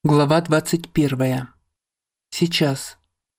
Глава 21. Сейчас.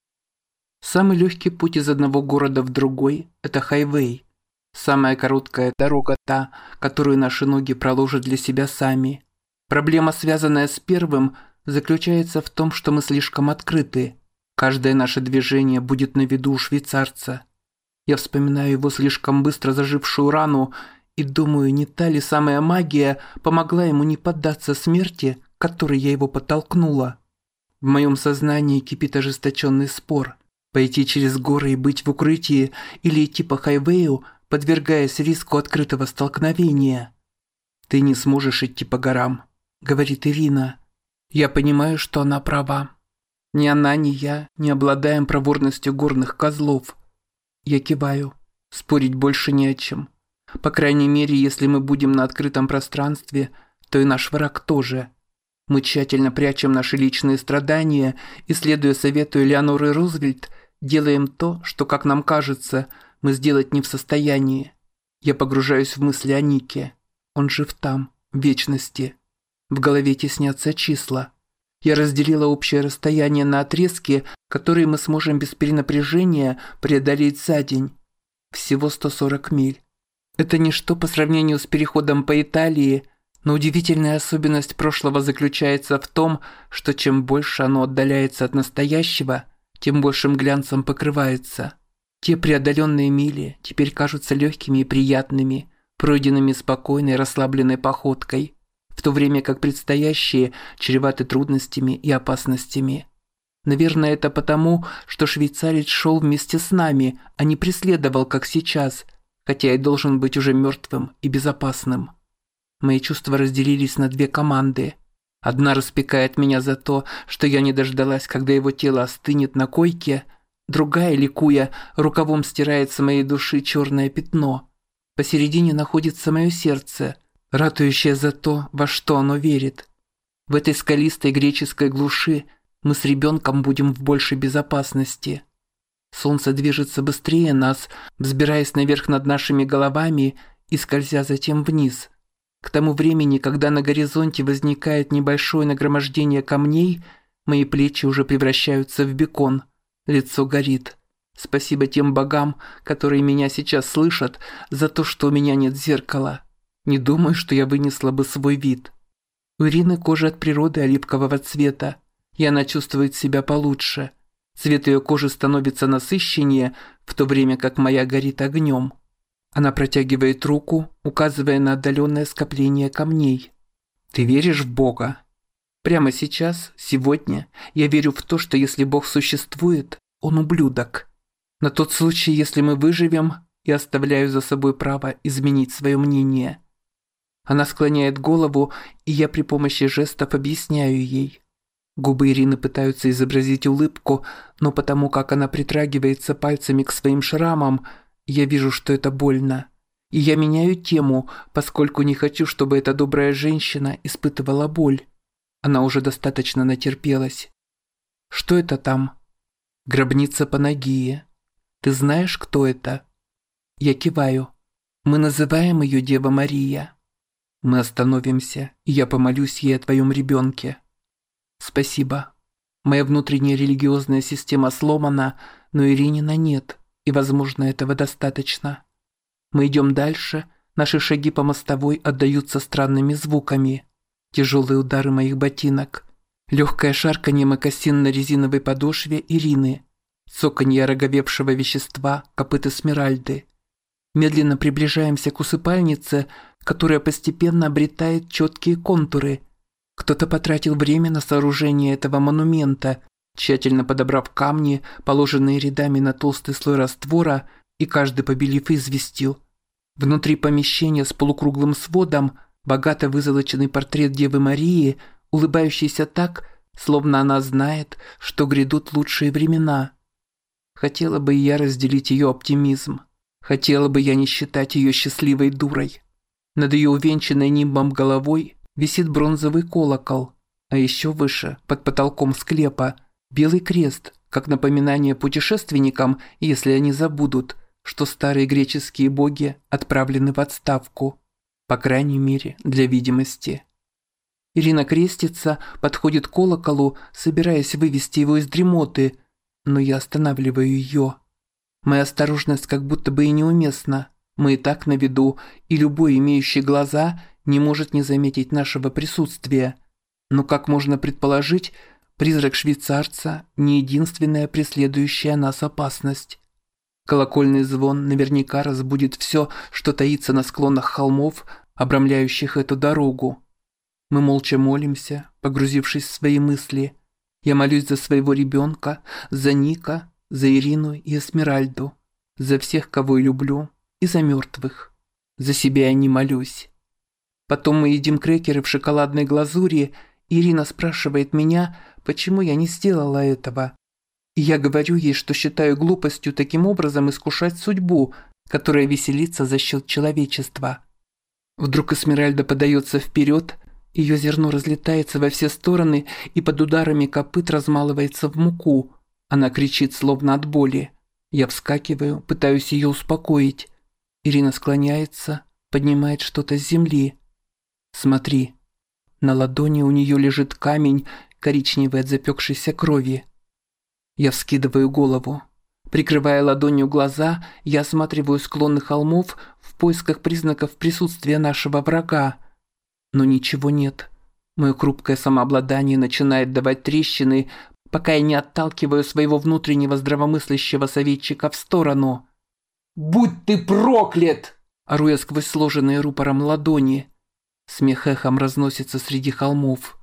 Самый легкий путь из одного города в другой – это хайвей. Самая короткая дорога – та, которую наши ноги проложат для себя сами. Проблема, связанная с первым, заключается в том, что мы слишком открыты. Каждое наше движение будет на виду у швейцарца. Я вспоминаю его слишком быстро зажившую рану и думаю, не та ли самая магия помогла ему не поддаться смерти, которой я его подтолкнула. В моем сознании кипит ожесточенный спор. Пойти через горы и быть в укрытии или идти по хайвею, подвергаясь риску открытого столкновения. «Ты не сможешь идти по горам», — говорит Ирина. Я понимаю, что она права. Ни она, ни я не обладаем проворностью горных козлов. Я киваю. Спорить больше не о чем. По крайней мере, если мы будем на открытом пространстве, то и наш враг тоже. Мы тщательно прячем наши личные страдания и, следуя совету Элеоноры Рузвельт, делаем то, что, как нам кажется, мы сделать не в состоянии. Я погружаюсь в мысли о Нике. Он жив там, в вечности. В голове теснятся числа. Я разделила общее расстояние на отрезки, которые мы сможем без перенапряжения преодолеть за день. Всего 140 миль. Это ничто по сравнению с переходом по Италии, но удивительная особенность прошлого заключается в том, что чем больше оно отдаляется от настоящего, тем большим глянцем покрывается. Те преодоленные мили теперь кажутся легкими и приятными, пройденными спокойной, расслабленной походкой, в то время как предстоящие чреваты трудностями и опасностями. Наверное, это потому, что швейцарец шел вместе с нами, а не преследовал, как сейчас, хотя и должен быть уже мертвым и безопасным. Мои чувства разделились на две команды. Одна распекает меня за то, что я не дождалась, когда его тело остынет на койке. Другая, ликуя, рукавом стирает с моей души черное пятно. Посередине находится мое сердце, ратующее за то, во что оно верит. В этой скалистой греческой глуши мы с ребенком будем в большей безопасности. Солнце движется быстрее нас, взбираясь наверх над нашими головами и скользя затем вниз. К тому времени, когда на горизонте возникает небольшое нагромождение камней, мои плечи уже превращаются в бекон. Лицо горит. Спасибо тем богам, которые меня сейчас слышат, за то, что у меня нет зеркала. Не думаю, что я вынесла бы свой вид. У Ирины кожа от природы оливкового цвета, и она чувствует себя получше. Цвет ее кожи становится насыщеннее, в то время как моя горит огнем. Она протягивает руку, указывая на отдаленное скопление камней. «Ты веришь в Бога?» Прямо сейчас, сегодня, я верю в то, что если Бог существует, Он ублюдок. На тот случай, если мы выживем, я оставляю за собой право изменить свое мнение. Она склоняет голову, и я при помощи жестов объясняю ей. Губы Ирины пытаются изобразить улыбку, но потому как она притрагивается пальцами к своим шрамам, я вижу, что это больно. И я меняю тему, поскольку не хочу, чтобы эта добрая женщина испытывала боль. Она уже достаточно натерпелась. Что это там? Гробница Панагии. Ты знаешь, кто это? Я киваю. Мы называем ее Дева Мария. Мы остановимся, и я помолюсь ей о твоем ребенке. Спасибо. Моя внутренняя религиозная система сломана, но Иринина нет. И, возможно, этого достаточно. Мы идем дальше, наши шаги по мостовой отдаются странными звуками. Тяжелые удары моих ботинок, легкое шарканье мокасин на резиновой подошве Ирины, цоканье ороговевшего вещества копыт Эсмеральды. Медленно приближаемся к усыпальнице, которая постепенно обретает четкие контуры. Кто-то потратил время на сооружение этого монумента, тщательно подобрав камни, положенные рядами на толстый слой раствора, и каждый побелив известью. Внутри помещения с полукруглым сводом богато вызолоченный портрет Девы Марии, улыбающийся так, словно она знает, что грядут лучшие времена. Хотела бы и я разделить ее оптимизм. Хотела бы я не считать ее счастливой дурой. Над ее увенчанной нимбом головой висит бронзовый колокол, а еще выше, под потолком склепа, белый крест, как напоминание путешественникам, если они забудут, что старые греческие боги отправлены в отставку, по крайней мере, для видимости. Ирина крестится, подходит к колоколу, собираясь вывести его из дремоты, но я останавливаю ее. Моя осторожность как будто бы и неуместна. Мы и так на виду, и любой, имеющий глаза, не может не заметить нашего присутствия. Но, как можно предположить, призрак швейцарца – не единственная преследующая нас опасность. Колокольный звон наверняка разбудит все, что таится на склонах холмов, обрамляющих эту дорогу. Мы молча молимся, погрузившись в свои мысли. Я молюсь за своего ребенка, за Ника, за Ирину и Эсмеральду, за всех, кого я люблю, и за мертвых. За себя я не молюсь. Потом мы едим крекеры в шоколадной глазури, и Ирина спрашивает меня, почему я не сделала этого. И я говорю ей, что считаю глупостью таким образом искушать судьбу, которая веселится за счет человечества. Вдруг Эсмеральда подается вперед, ее зерно разлетается во все стороны и под ударами копыт размалывается в муку. Она кричит, словно от боли. Я вскакиваю, пытаюсь ее успокоить. Ирина склоняется, поднимает что-то с земли. Смотри. На ладони у нее лежит камень, коричневый от запекшейся крови. Я вскидываю голову. Прикрывая ладонью глаза, я осматриваю склоны холмов в поисках признаков присутствия нашего врага. Но ничего нет. Мое хрупкое самообладание начинает давать трещины, пока я не отталкиваю своего внутреннего здравомыслящего советчика в сторону. «Будь ты проклят!» – ору я сквозь сложенные рупором ладони. Смех эхом разносится среди холмов.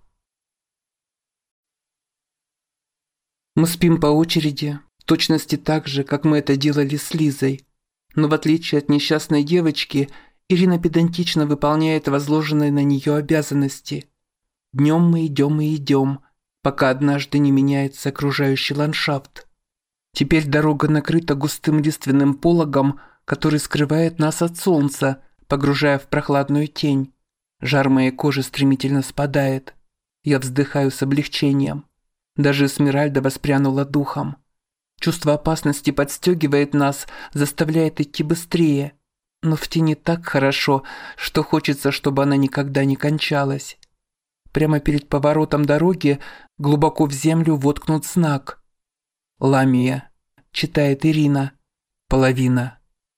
Мы спим по очереди, в точности так же, как мы это делали с Лизой. Но в отличие от несчастной девочки, Ирина педантично выполняет возложенные на нее обязанности. Днем мы идем и идем, пока однажды не меняется окружающий ландшафт. Теперь дорога накрыта густым лиственным пологом, который скрывает нас от солнца, погружая в прохладную тень. Жар моей кожи стремительно спадает. Я вздыхаю с облегчением. Даже Эсмеральда воспрянула духом. Чувство опасности подстегивает нас, заставляет идти быстрее. Но в тени так хорошо, что хочется, чтобы она никогда не кончалась. Прямо перед поворотом дороги глубоко в землю воткнут знак. «Ламия», — читает Ирина. «Половина».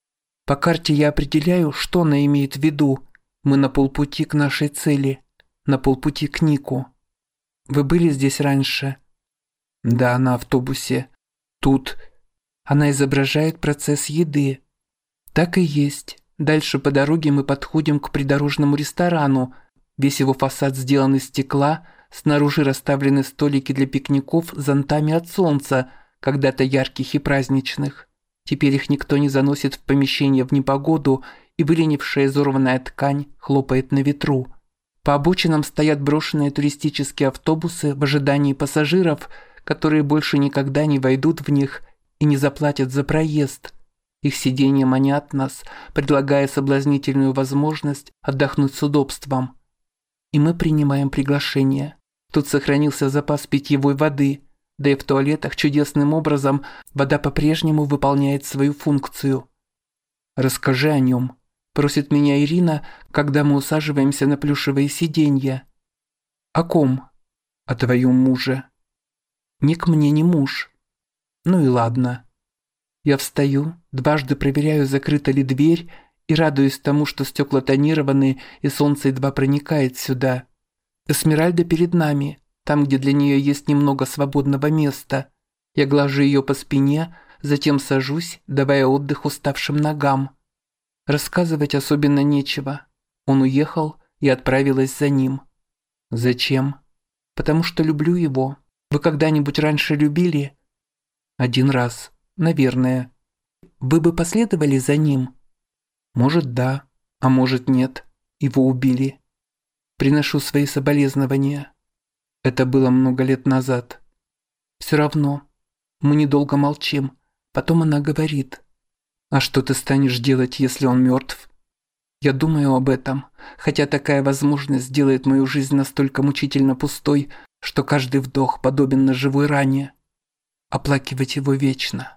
По карте я определяю, что она имеет в виду. Мы на полпути к нашей цели, на полпути к Нику. Вы были здесь раньше? Да, на автобусе. Тут. Она изображает процесс еды. Так и есть. Дальше по дороге мы подходим к придорожному ресторану. Весь его фасад сделан из стекла, снаружи расставлены столики для пикников с зонтами от солнца, когда-то ярких и праздничных. Теперь их никто не заносит в помещение в непогоду, и выленившая изорванная ткань хлопает на ветру. По обочинам стоят брошенные туристические автобусы в ожидании пассажиров, которые больше никогда не войдут в них и не заплатят за проезд. Их сиденья манят нас, предлагая соблазнительную возможность отдохнуть с удобством. И мы принимаем приглашение. Тут сохранился запас питьевой воды, да и в туалетах чудесным образом вода по-прежнему выполняет свою функцию. «Расскажи о нем», – просит меня Ирина, когда мы усаживаемся на плюшевые сиденья. «О ком?» «О твоем муже». «Ник мне не муж». «Ну и ладно». Я встаю, дважды проверяю, закрыта ли дверь, и радуюсь тому, что стекла тонированы, и солнце едва проникает сюда. Эсмеральда перед нами, там, где для нее есть немного свободного места. Я глажу ее по спине, затем сажусь, давая отдых уставшим ногам. Рассказывать особенно нечего. Он уехал, и отправилась за ним. Зачем? Потому что люблю его. Вы когда-нибудь раньше любили? Один раз, наверное. Вы бы последовали за ним? Может, да, а может, нет. Его убили. Приношу свои соболезнования. Это было много лет назад. Все равно. Мы недолго молчим. Потом она говорит: «А что ты станешь делать, если он мертв?» Я думаю об этом, хотя такая возможность сделает мою жизнь настолько мучительно пустой, что каждый вдох подобен ножевой ране. Оплакивать его вечно.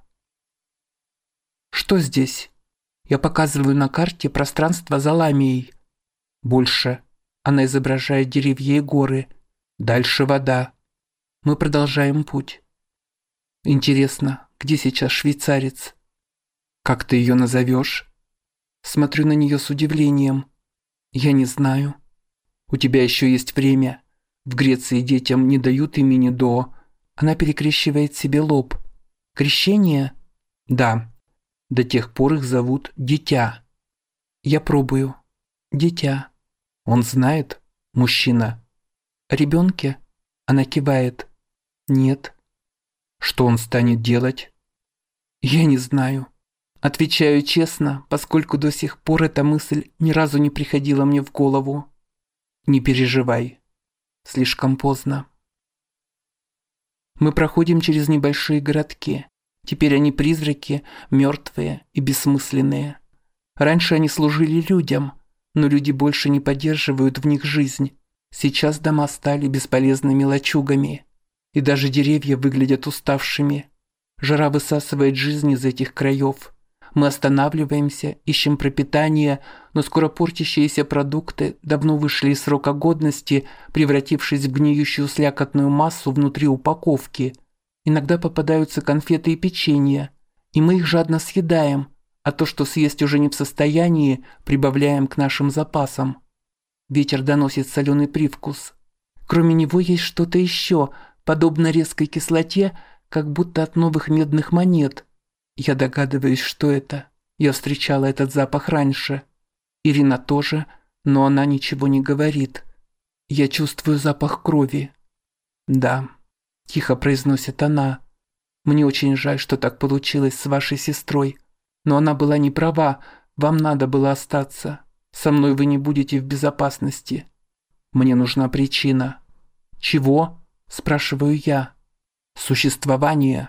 Что здесь? Я показываю на карте пространство за Ламией. Больше. Она изображает деревья и горы. Дальше вода. Мы продолжаем путь. Интересно, где сейчас швейцарец? Как ты ее назовешь? Смотрю на нее с удивлением. Я не знаю. У тебя еще есть время. В Греции детям не дают имени до... Она перекрещивает себе лоб. Крещение? Да. До тех пор их зовут Дитя. Я пробую. Дитя. Он знает? Мужчина. О ребенке? Она кивает. Нет. Что он станет делать? Я не знаю. Отвечаю честно, поскольку до сих пор эта мысль ни разу не приходила мне в голову. Не переживай. Слишком поздно. Мы проходим через небольшие городки. Теперь они призраки, мертвые и бессмысленные. Раньше они служили людям, но люди больше не поддерживают в них жизнь. Сейчас дома стали бесполезными лачугами. И даже деревья выглядят уставшими. Жара высасывает жизнь из этих краев. Мы останавливаемся, ищем пропитание, но скоро портящиеся продукты давно вышли из срока годности, превратившись в гниющую слякотную массу внутри упаковки. Иногда попадаются конфеты и печенье, и мы их жадно съедаем, а то, что съесть уже не в состоянии, прибавляем к нашим запасам. Ветер доносит соленый привкус. Кроме него есть что-то еще, подобно резкой кислоте, как будто от новых медных монет. Я догадываюсь, что это. Я встречала этот запах раньше. Ирина тоже, но она ничего не говорит. Я чувствую запах крови. Да, тихо произносит она. Мне очень жаль, что так получилось с вашей сестрой. Но она была не права, вам надо было остаться. Со мной вы не будете в безопасности. Мне нужна причина. Чего? Спрашиваю я. Существование.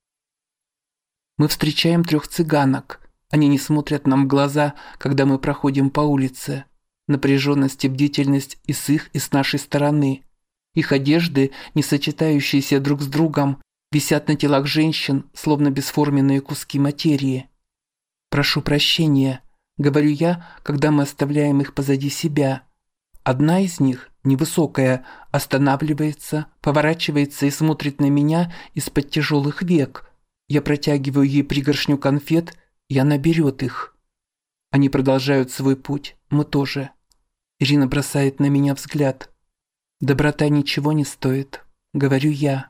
Мы встречаем 3 цыганок. Они не смотрят нам в глаза, когда мы проходим по улице. Напряженность и бдительность и с их, и с нашей стороны. Их одежды, не сочетающиеся друг с другом, висят на телах женщин, словно бесформенные куски материи. «Прошу прощения», — говорю я, когда мы оставляем их позади себя. Одна из них, невысокая, останавливается, поворачивается и смотрит на меня из-под тяжелых век. Я протягиваю ей пригоршню конфет, и она берет их. Они продолжают свой путь, мы тоже. Ирина бросает на меня взгляд. «Доброта ничего не стоит», — говорю я.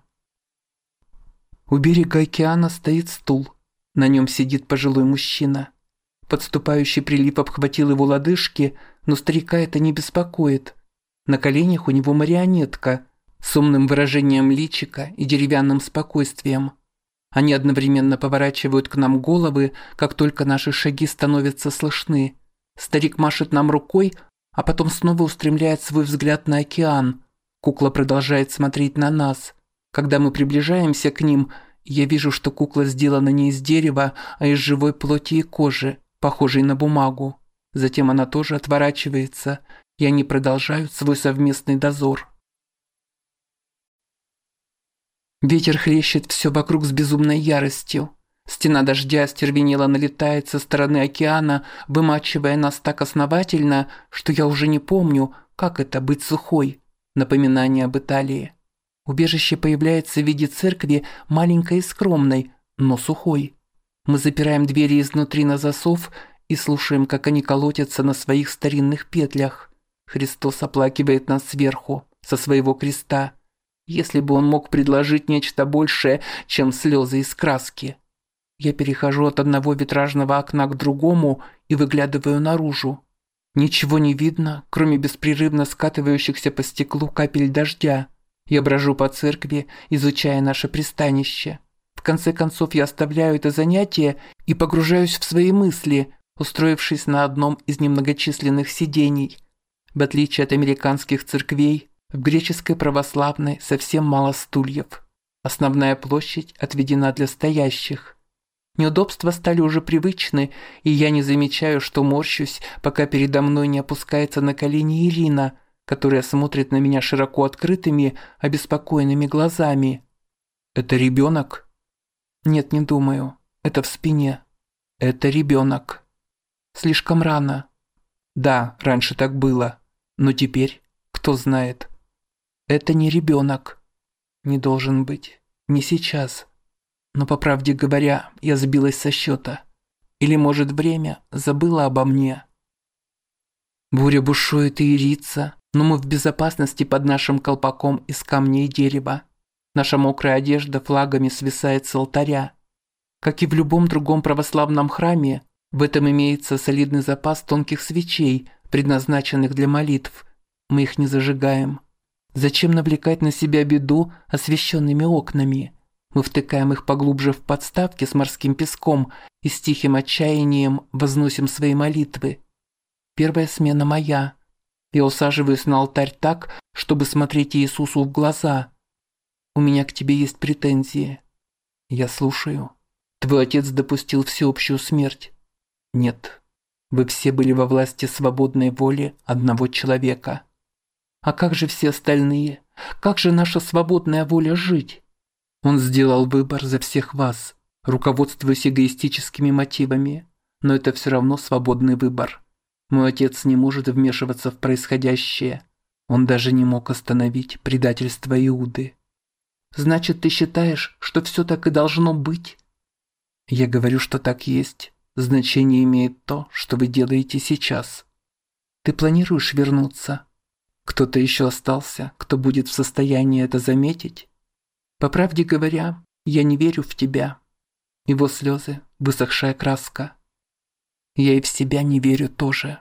У берега океана стоит стул. На нем сидит пожилой мужчина. Подступающий прилив обхватил его лодыжки, но старика это не беспокоит. На коленях у него марионетка с умным выражением личика и деревянным спокойствием. Они одновременно поворачивают к нам головы, как только наши шаги становятся слышны. Старик машет нам рукой, а потом снова устремляет свой взгляд на океан. Кукла продолжает смотреть на нас. Когда мы приближаемся к ним, я вижу, что кукла сделана не из дерева, а из живой плоти и кожи, похожей на бумагу. Затем она тоже отворачивается, и они продолжают свой совместный дозор. Ветер хлещет все вокруг с безумной яростью. Стена дождя остервенело налетает со стороны океана, вымачивая нас так основательно, что я уже не помню, как это быть сухой. Напоминание об Италии. Убежище появляется в виде церкви, маленькой и скромной, но сухой. Мы запираем двери изнутри на засов и слушаем, как они колотятся на своих старинных петлях. Христос оплакивает нас сверху, со своего креста. Если бы он мог предложить нечто большее, чем слезы из краски. Я перехожу от одного витражного окна к другому и выглядываю наружу. Ничего не видно, кроме беспрерывно скатывающихся по стеклу капель дождя. Я брожу по церкви, изучая наше пристанище. В конце концов я оставляю это занятие и погружаюсь в свои мысли, устроившись на одном из немногочисленных сидений. В отличие от американских церквей, в греческой православной совсем мало стульев. Основная площадь отведена для стоящих. Неудобства стали уже привычны, и я не замечаю, что морщусь, пока передо мной не опускается на колени Ирина, которая смотрит на меня широко открытыми, обеспокоенными глазами. «Это ребенок?» «Нет, не думаю. Это в спине. Это ребенок. Слишком рано». «Да, раньше так было. Но теперь, кто знает, это не ребенок. Не должен быть. Не сейчас. Но, по правде говоря, я сбилась со счета. Или, может, время забыло обо мне. Буря бушует и ирится, но мы в безопасности под нашим колпаком из камня и дерева. Наша мокрая одежда флагами свисает с алтаря. Как и в любом другом православном храме, в этом имеется солидный запас тонких свечей, предназначенных для молитв. Мы их не зажигаем. Зачем навлекать на себя беду освещенными окнами? Мы втыкаем их поглубже в подставки с морским песком и с тихим отчаянием возносим свои молитвы. Первая смена моя. Я усаживаюсь на алтарь так, чтобы смотреть Иисусу в глаза. У меня к тебе есть претензии. Я слушаю. Твой отец допустил всеобщую смерть. Нет. Вы все были во власти свободной воли одного человека. А как же все остальные? Как же наша свободная воля жить? Он сделал выбор за всех вас, руководствуясь эгоистическими мотивами. Но это все равно свободный выбор. Мой отец не может вмешиваться в происходящее. Он даже не мог остановить предательство Иуды. Значит, ты считаешь, что все так и должно быть? Я говорю, что так есть. Значение имеет то, что вы делаете сейчас. Ты планируешь вернуться? Кто-то еще остался, кто будет в состоянии это заметить? По правде говоря, я не верю в тебя. Его слезы, высохшая краска. Я и в себя не верю тоже.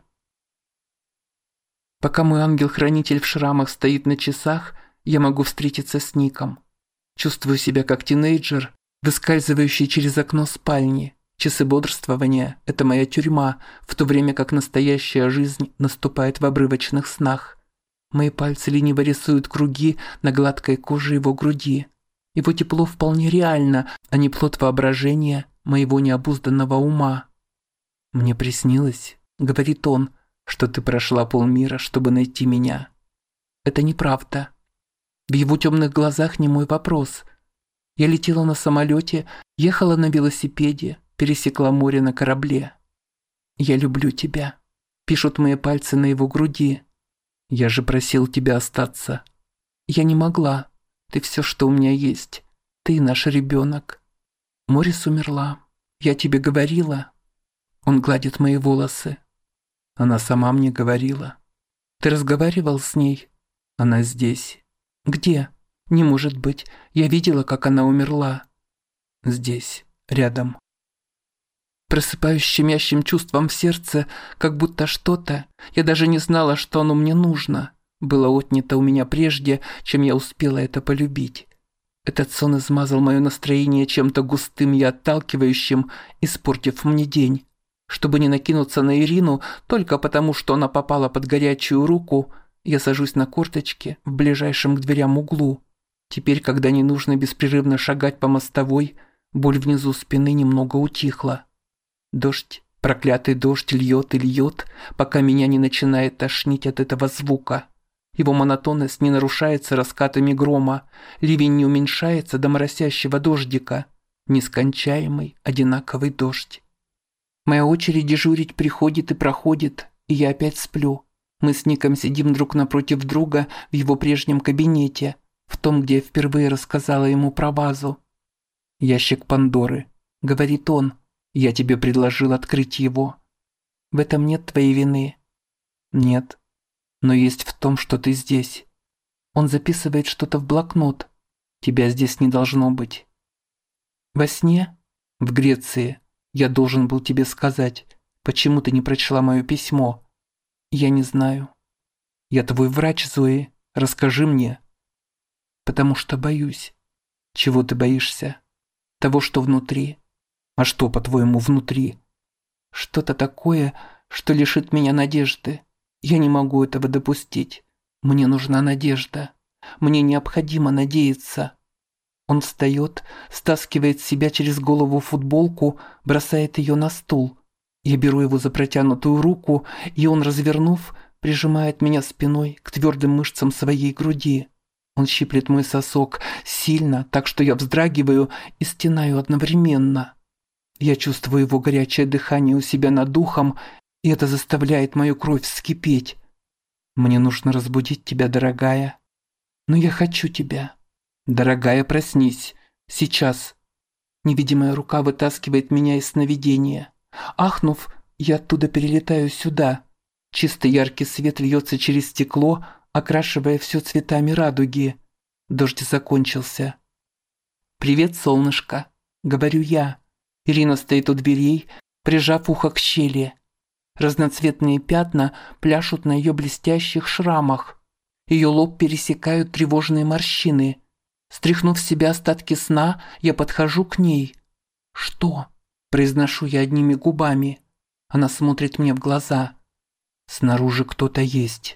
Пока мой ангел-хранитель в шрамах стоит на часах, я могу встретиться с Ником. Чувствую себя как тинейджер, выскальзывающий через окно спальни. Часы бодрствования – это моя тюрьма, в то время как настоящая жизнь наступает в обрывочных снах. Мои пальцы лениво рисуют круги на гладкой коже его груди. Его тепло вполне реально, а не плод воображения моего необузданного ума. «Мне приснилось», – говорит он, – «что ты прошла полмира, чтобы найти меня». Это неправда. В его темных глазах не мой вопрос. Я летела на самолете, ехала на велосипеде, пересекла море на корабле. «Я люблю тебя», – пишут мои пальцы на его груди. «Я же просил тебя остаться». «Я не могла. Ты все, что у меня есть. Ты наш ребенок». Морис умерла. Я тебе говорила. Он гладит мои волосы. Она сама мне говорила. Ты разговаривал с ней? Она здесь. Где? Не может быть. Я видела, как она умерла. Здесь, рядом. Просыпаюсь щемящим чувством в сердце, как будто что-то, я даже не знала, что оно мне нужно, было отнято у меня прежде, чем я успела это полюбить. Этот сон измазал мое настроение чем-то густым и отталкивающим, испортив мне день. Чтобы не накинуться на Ирину только потому, что она попала под горячую руку, я сажусь на корточки в ближайшем к дверям углу. Теперь, когда не нужно беспрерывно шагать по мостовой, боль внизу спины немного утихла. Дождь, проклятый дождь льет и льет, пока меня не начинает тошнить от этого звука. Его монотонность не нарушается раскатами грома, ливень не уменьшается до моросящего дождика. Нескончаемый, одинаковый дождь. Моя очередь дежурить приходит и проходит, и я опять сплю. Мы с Ником сидим друг напротив друга в его прежнем кабинете, в том, где я впервые рассказала ему про вазу. «Ящик Пандоры», — говорит он, — «я тебе предложил открыть его. В этом нет твоей вины». «Нет, но есть в том, что ты здесь». Он записывает что-то в блокнот. «Тебя здесь не должно быть». «Во сне? В Греции. Я должен был тебе сказать, почему ты не прочла мое письмо. Я не знаю. Я твой врач, Зои. Расскажи мне». «Потому что боюсь». «Чего ты боишься?» «Того, что внутри». «А что, по-твоему, внутри?» «Что-то такое, что лишит меня надежды. Я не могу этого допустить. Мне нужна надежда. Мне необходимо надеяться». Он встает, стаскивает с себя через голову футболку, бросает ее на стул. Я беру его за протянутую руку, и он, развернув, прижимает меня спиной к твердым мышцам своей груди. Он щиплет мой сосок сильно, так что я вздрагиваю и стенаю одновременно. Я чувствую его горячее дыхание у себя над духом, и это заставляет мою кровь вскипеть. Мне нужно разбудить тебя, дорогая. Но я хочу тебя. Дорогая, проснись. Сейчас. Невидимая рука вытаскивает меня из сновидения. Ахнув, я оттуда перелетаю сюда. Чистый яркий свет льется через стекло, окрашивая все цветами радуги. Дождь закончился. «Привет, солнышко», — говорю я. Ирина стоит у дверей, прижав ухо к щели. Разноцветные пятна пляшут на ее блестящих шрамах. Ее лоб пересекают тревожные морщины. Стряхнув с себя остатки сна, я подхожу к ней. «Что?» – произношу я одними губами. Она смотрит мне в глаза. Снаружи кто-то есть.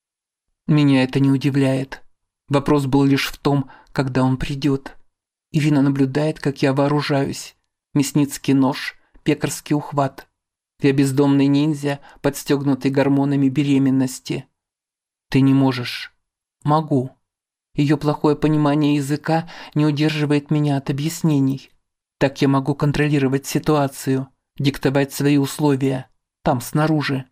Меня это не удивляет. Вопрос был лишь в том, когда он придет. Ирина наблюдает, как я вооружаюсь. Мясницкий нож, пекарский ухват. Я бездомный ниндзя, подстегнутый гормонами беременности. Ты не можешь. Могу. Ее плохое понимание языка не удерживает меня от объяснений. Так я могу контролировать ситуацию, диктовать свои условия. Там, снаружи.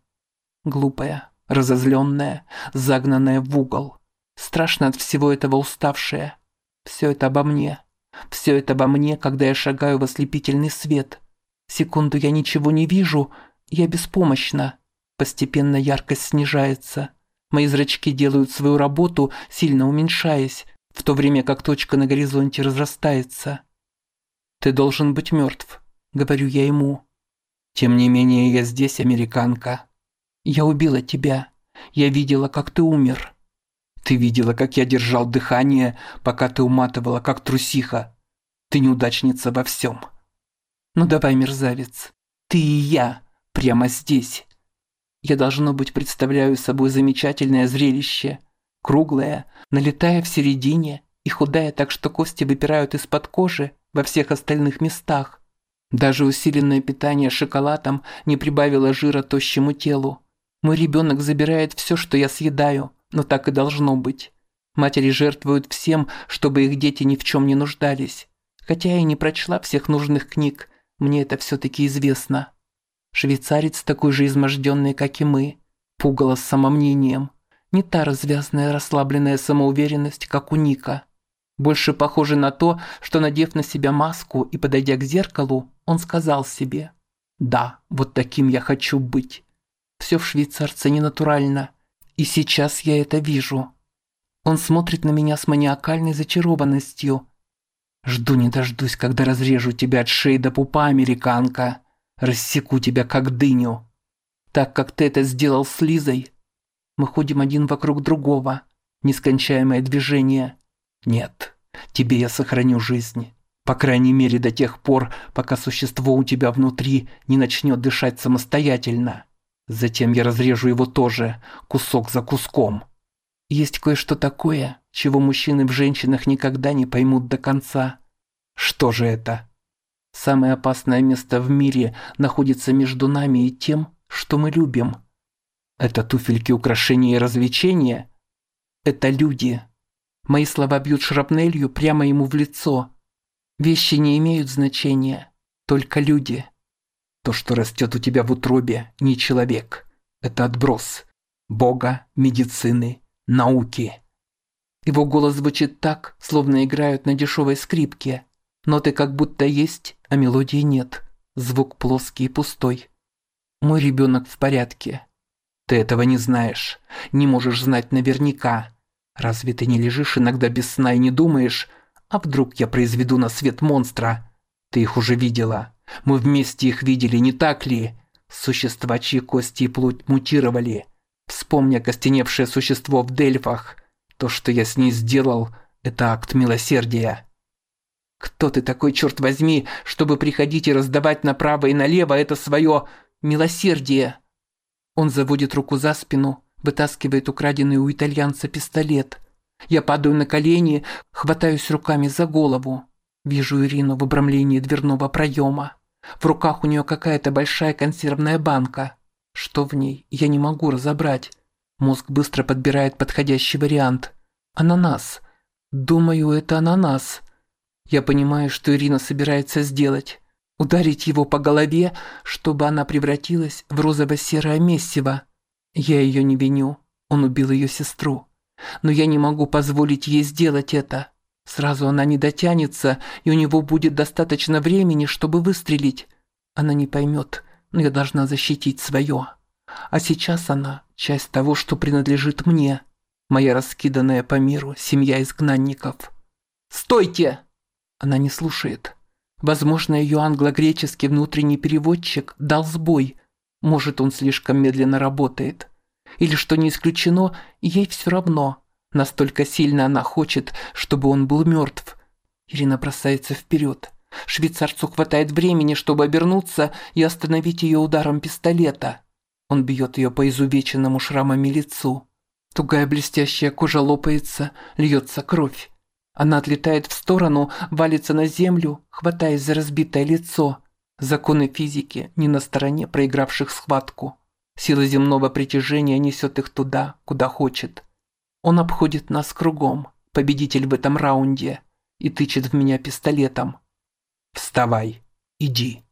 Глупая, разозленная, загнанная в угол. Страшно от всего этого уставшая. Все это обо мне. Все это обо мне, когда я шагаю в ослепительный свет. Секунду я ничего не вижу, я беспомощна. Постепенно яркость снижается. Мои зрачки делают свою работу, сильно уменьшаясь, в то время как точка на горизонте разрастается. «Ты должен быть мертв», — говорю я ему. «Тем не менее я здесь, американка. Я убила тебя. Я видела, как ты умер. Ты видела, как я держал дыхание, пока ты уматывала, как трусиха. Ты неудачница во всем. Ну давай, мерзавец. Ты и я. Прямо здесь. Я, должно быть, представляю собой замечательное зрелище. Круглое, налитая в середине и худая так, что кости выпирают из-под кожи во всех остальных местах. Даже усиленное питание шоколадом не прибавило жира тощему телу. Мой ребенок забирает все, что я съедаю, но так и должно быть. Матери жертвуют всем, чтобы их дети ни в чем не нуждались. Хотя я и не прочла всех нужных книг, мне это все-таки известно. Швейцарец такой же изможденный, как и мы. Пугало с самомнением. Не та развязная, расслабленная самоуверенность, как у Ника. Больше похоже на то, что, надев на себя маску и подойдя к зеркалу, он сказал себе: «Да, вот таким я хочу быть». Все в швейцарце ненатурально. И сейчас я это вижу. Он смотрит на меня с маниакальной зачарованностью. «Жду не дождусь, когда разрежу тебя от шеи до пупа, американка. Рассеку тебя, как дыню. Так, как ты это сделал с Лизой». Мы ходим один вокруг другого. Нескончаемое движение. «Нет, тебе я сохраню жизнь. По крайней мере до тех пор, пока существо у тебя внутри не начнет дышать самостоятельно. Затем я разрежу его тоже, кусок за куском». Есть кое-что такое, чего мужчины в женщинах никогда не поймут до конца. Что же это? Самое опасное место в мире находится между нами и тем, что мы любим. Это туфельки, украшения и развлечения? Это люди. Мои слова бьют шрапнелью прямо ему в лицо. Вещи не имеют значения, только люди. То, что растет у тебя в утробе, не человек. Это отброс Бога, медицины, науки. Его голос звучит так, словно играют на дешевой скрипке. Ноты как будто есть, а мелодии нет. Звук плоский и пустой. Мой ребенок в порядке. Ты этого не знаешь, не можешь знать наверняка. Разве ты не лежишь иногда без сна и не думаешь, а вдруг я произведу на свет монстра? Ты их уже видела. Мы вместе их видели, не так ли? Существа, чьи кости и плоть мутировали. Вспомни окостеневшее существо в Дельфах. То, что я с ней сделал, это акт милосердия. Кто ты такой, черт возьми, чтобы приходить и раздавать направо и налево это свое милосердие? Он заводит руку за спину, вытаскивает украденный у итальянца пистолет. Я падаю на колени, хватаюсь руками за голову. Вижу Ирину в обрамлении дверного проема. В руках у нее какая-то большая консервная банка. Что в ней, я не могу разобрать. Мозг быстро подбирает подходящий вариант. Ананас. Думаю, это ананас. Я понимаю, что Ирина собирается сделать. Ударить его по голове, чтобы она превратилась в розово-серое месиво. Я ее не виню. Он убил ее сестру. Но я не могу позволить ей сделать это. Сразу она не дотянется, и у него будет достаточно времени, чтобы выстрелить. Она не поймет, но я должна защитить свое. А сейчас она – часть того, что принадлежит мне. Моя раскиданная по миру семья изгнанников. «Стойте!» Она не слушает. Возможно, ее англо-греческий внутренний переводчик дал сбой. Может, он слишком медленно работает. Или, что не исключено, ей все равно. Настолько сильно она хочет, чтобы он был мертв. Ирина бросается вперед. Швейцарцу хватает времени, чтобы обернуться и остановить ее ударом пистолета. Он бьет ее по изувеченному шрамами лицу. Тугая блестящая кожа лопается, льется кровь. Она отлетает в сторону, валится на землю, хватаясь за разбитое лицо. Законы физики не на стороне проигравших схватку. Сила земного притяжения несет их туда, куда хочет. Он обходит нас кругом, победитель в этом раунде, и тычет в меня пистолетом. «Вставай, иди».